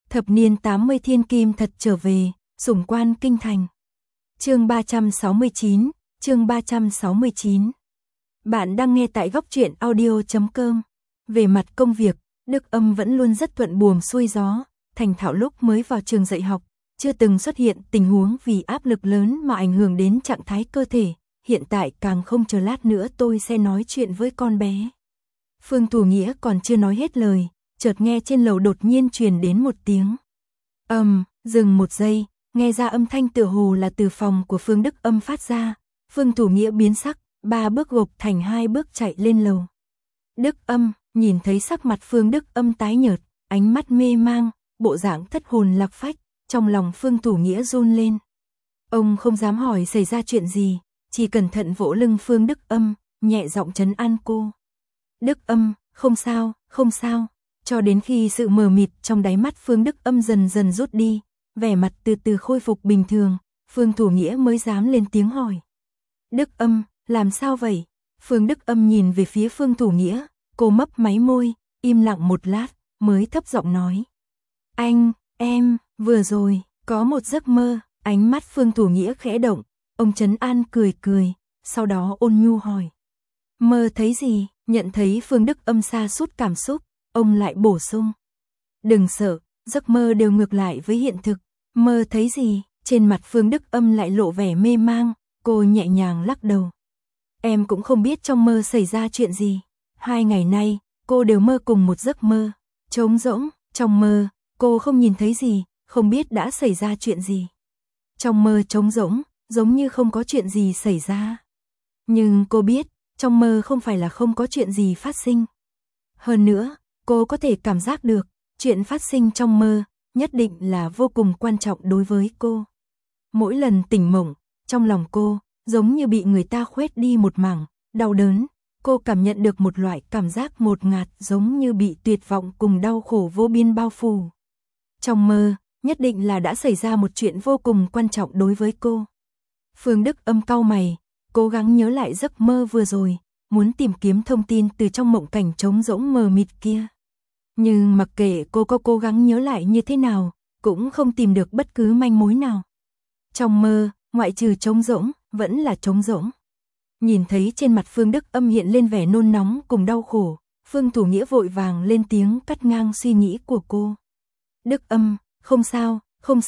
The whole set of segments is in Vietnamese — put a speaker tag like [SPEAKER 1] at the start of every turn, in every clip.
[SPEAKER 1] Thập niên 80 thiên kim thật trở về, sủng quan kinh thành. Chương 369, chương 369. Bạn đang nghe tại góc truyện audio.com. Về mặt công việc, Đức Âm vẫn luôn rất thuận buồm xuôi gió, thành thạo lúc mới vào trường dạy học, chưa từng xuất hiện tình huống vì áp lực lớn mà ảnh hưởng đến trạng thái cơ thể, hiện tại càng không, chờ lát nữa tôi sẽ nói chuyện với con bé. Phương Thủ Nghĩa còn chưa nói hết lời, chợt nghe trên lầu đột nhiên truyền đến một tiếng. Dừng một giây, nghe ra âm thanh tựa hồ là từ phòng của Phương Đức Âm phát ra. Phương Thủ Nghĩa biến sắc, 3 bước gộp thành 2 bước chạy lên lầu. Đức Âm, nhìn thấy sắc mặt Phương Đức Âm tái nhợt, ánh mắt mê mang, bộ dạng thất hồn lạc phách, trong lòng Phương Thủ Nghĩa run lên. Ông không dám hỏi xảy ra chuyện gì, chỉ cẩn thận vỗ lưng Phương Đức Âm, nhẹ giọng trấn an cô. Đức Âm, không sao, không sao. Cho đến khi sự mờ mịt trong đáy mắt Phương Đức Âm dần dần rút đi, vẻ mặt từ từ khôi phục bình thường, Phương Thủ Nghĩa mới dám lên tiếng hỏi. Đức Âm, làm sao vậy? Phương Đức Âm nhìn về phía Phương Thủ Nghĩa, cô mấp máy môi, im lặng một lát, mới thấp giọng nói. Em, vừa rồi, có một giấc mơ. Ánh mắt Phương Thủ Nghĩa khẽ động, ông trấn an cười cười, sau đó ôn nhu hỏi. Mơ thấy gì? Nhận thấy Phương Đức Âm sa sút cảm xúc, ông lại bổ sung. Đừng sợ, giấc mơ đều ngược lại với hiện thực. Mơ thấy gì? Trên mặt Phương Đức Âm lại lộ vẻ mê mang, cô nhẹ nhàng lắc đầu. Em cũng không biết trong mơ xảy ra chuyện gì. 2 ngày nay, cô đều mơ cùng một giấc mơ. Trống rỗng, trong mơ, cô không nhìn thấy gì, không biết đã xảy ra chuyện gì. Trong mơ trống rỗng, giống như không có chuyện gì xảy ra. Nhưng cô biết, trong mơ không phải là không có chuyện gì phát sinh. Hơn nữa, cô có thể cảm giác được, chuyện phát sinh trong mơ, nhất định là vô cùng quan trọng đối với cô. Mỗi lần tỉnh mộng, trong lòng cô, giống như bị người ta khuét đi một mảng, đau đớn, cô cảm nhận được một loại cảm giác ngột ngạt giống như bị tuyệt vọng cùng đau khổ vô biên bao phủ. Trong mơ, nhất định là đã xảy ra một chuyện vô cùng quan trọng đối với cô. Phương Đức Âm cau mày, cố gắng nhớ lại giấc mơ vừa rồi, muốn tìm kiếm thông tin từ trong mộng cảnh trống rỗng mờ mịt kia. Nhưng mặc kệ cô có cố gắng nhớ lại như thế nào, cũng không tìm được bất cứ manh mối nào. Trong mơ, ngoại trừ trống rỗng, vẫn là trống rỗng. Nhìn thấy trên mặt Phương Đức Âm hiện lên vẻ nôn nóng cùng đau khổ, Phương Thủ Nghĩa vội vàng lên tiếng cắt ngang suy nghĩ của cô. Đức Âm, không sao,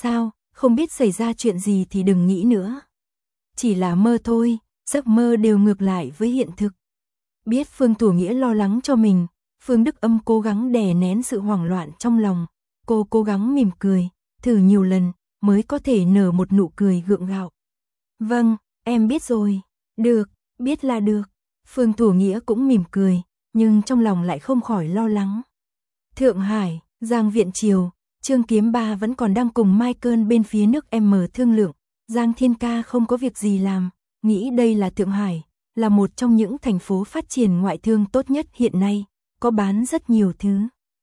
[SPEAKER 1] không biết xảy ra chuyện gì thì đừng nghĩ nữa. Chỉ là mơ thôi, giấc mơ đều ngược lại với hiện thực. Biết Phương Thủ Nghĩa lo lắng cho mình, Phương Đức Âm cố gắng đè nén sự hoảng loạn trong lòng. Cô cố gắng mỉm cười, thử nhiều lần, mới có thể nở một nụ cười gượng gạo. Vâng, em biết rồi. Được, biết là được. Phương Thủ Nghĩa cũng mỉm cười, nhưng trong lòng lại không khỏi lo lắng. Thượng Hải, Giang Viện Triều, Trương Kiếm Ba vẫn còn đang cùng Michael bên phía nước M thương lượng. Giang Thiên Ca không có việc gì làm, nghĩ đây là Thượng Hải, là một trong những thành phố phát triển ngoại thương tốt nhất hiện nay, có bán rất nhiều thứ.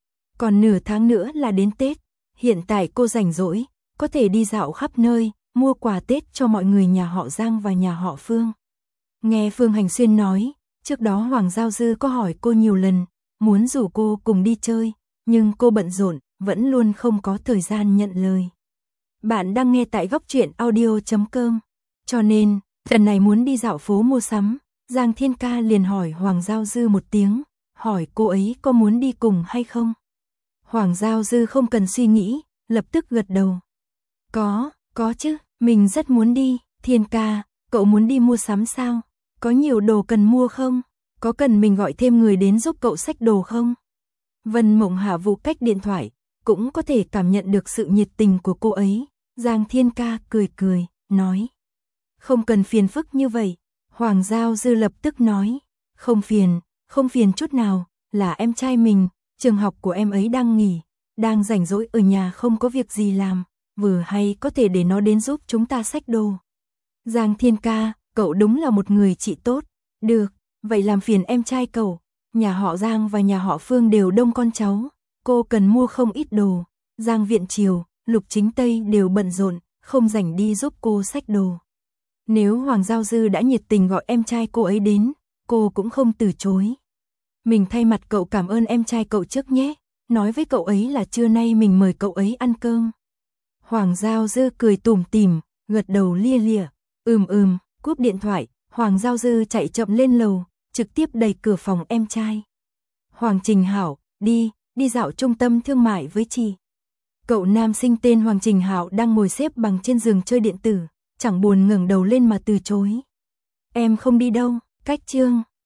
[SPEAKER 1] Còn nửa tháng nữa là đến Tết, hiện tại cô rảnh rỗi, có thể đi dạo khắp nơi, mua quà Tết cho mọi người nhà họ Giang và nhà họ Phương. Nghe Phương Hành Xuyên nói, trước đó Hoàng Giao Dư có hỏi cô nhiều lần, muốn rủ cô cùng đi chơi, nhưng cô bận rộn, vẫn luôn không có thời gian nhận lời. Bạn đang nghe tại góc truyện audio.com, cho nên, lần này muốn đi dạo phố mua sắm, Giang Thiên Ca liền hỏi Hoàng Giao Dư một tiếng, hỏi cô ấy có muốn đi cùng hay không. Hoàng Giao Dư không cần suy nghĩ, lập tức gật đầu. Có chứ, mình rất muốn đi. Thiên Ca, cậu muốn đi mua sắm sao? Có nhiều đồ cần mua không? Có cần mình gọi thêm người đến giúp cậu xách đồ không? Vân Mộng Hạ Vũ cách điện thoại, cũng có thể cảm nhận được sự nhiệt tình của cô ấy. Giang Thiên Ca cười, nói. Không cần phiền phức như vậy. Hoàng Giao Dư lập tức nói. Không phiền chút nào, là em trai mình, trường học của em ấy đang nghỉ, đang rảnh rỗi ở nhà không có việc gì làm, vừa hay có thể để nó đến giúp chúng ta xách đồ. Giang Thiên Ca, cậu đúng là một người chị tốt. Được, vậy làm phiền em trai cậu. Nhà họ Giang và nhà họ Phương đều đông con cháu, cô cần mua không ít đồ. Giang Viện Triều, Lục Chính Tây đều bận rộn, không rảnh đi giúp cô xách đồ. Nếu Hoàng Giao Dư đã nhiệt tình gọi em trai cô ấy đến, cô cũng không từ chối. Mình thay mặt cậu cảm ơn em trai cậu trước nhé. nói với cậu ấy là trưa nay mình mời cậu ấy ăn cơm. Hoàng Giao Dư cười tủm tỉm, gật đầu lia lịa, cúp điện thoại, Hoàng Giao Dư chạy chậm lên lầu, trực tiếp đẩy cửa phòng em trai. Hoàng Trình Hảo, đi dạo trung tâm thương mại với chị. Cậu nam sinh tên Hoàng Trình Hảo đang ngồi xếp bằng trên giường chơi điện tử, chẳng buồn ngẩng đầu lên mà từ chối. Em không đi đâu, cách Trương